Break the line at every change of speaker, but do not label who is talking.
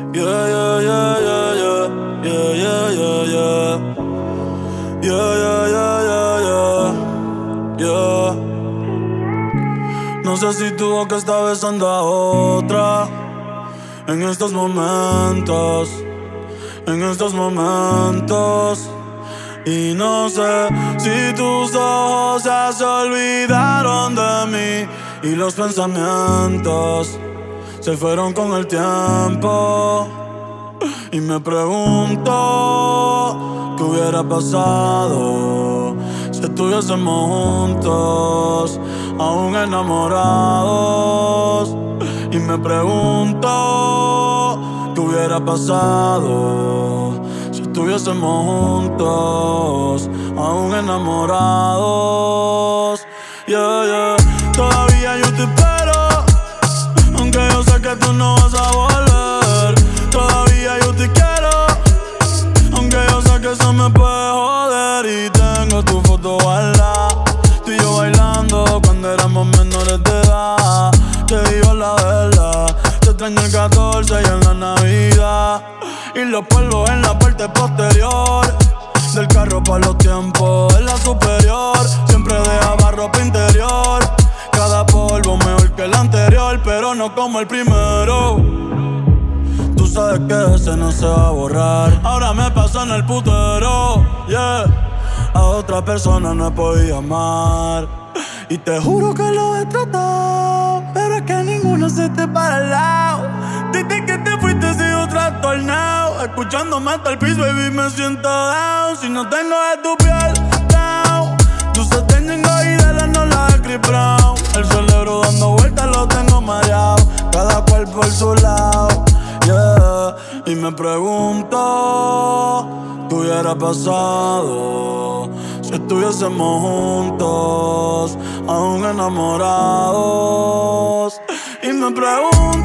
Yeah, yeah, yeah, yeah, yeah. Yeah, yeah, yeah, yeah. Yeah, yeah, yeah, yeah, yeah. Yeah. No sé si tu boca está besando a otra en estos momentos, en estos momentos. Y no sé si tus ojos ya se olvidaron de mí y los pensamientos se fueron con el tiempo. Y me pregunto qué hubiera pasado si estuviésemos juntos, aún enamorados. Y me pregunto qué hubiera pasado si estuviésemos juntos, aún enamorados. Yeah, yeah. Todavía yo te espero, aunque yo sé que tú no vas a volver. Todavía yo te quiero, aunque yo sé que eso me puede joder. Y tengo tu foto guardada, tú y yo bailando cuando éramos menores de edad. Te digo la verdad, te extraño el 14 y en la Navidad. Y los polvos en la parte posterior del carro para los tiempos en la superior. Siempre dejaba ropa interior, cada polvo mejor que el anterior, pero no como el primero. Tú sabes que ese no se va a borrar. Ahora me paso en el putero, yeah. A otra persona no he podido amar, y te juro que lo he tratado, pero es que ninguno se te para al lado. Desde que te fuiste sigo trastornado, escuchándome hasta el piso, baby, me siento down. Si no tengo de tu piel, down. Tú se tienen y de la no la de Chris Brown. El cerebro dando vueltas lo tengo mareado, cada cual por su lado, yeah. Y me pregunto qué hubiera pasado si estuviésemos juntos, aún enamorados. Y me pregunto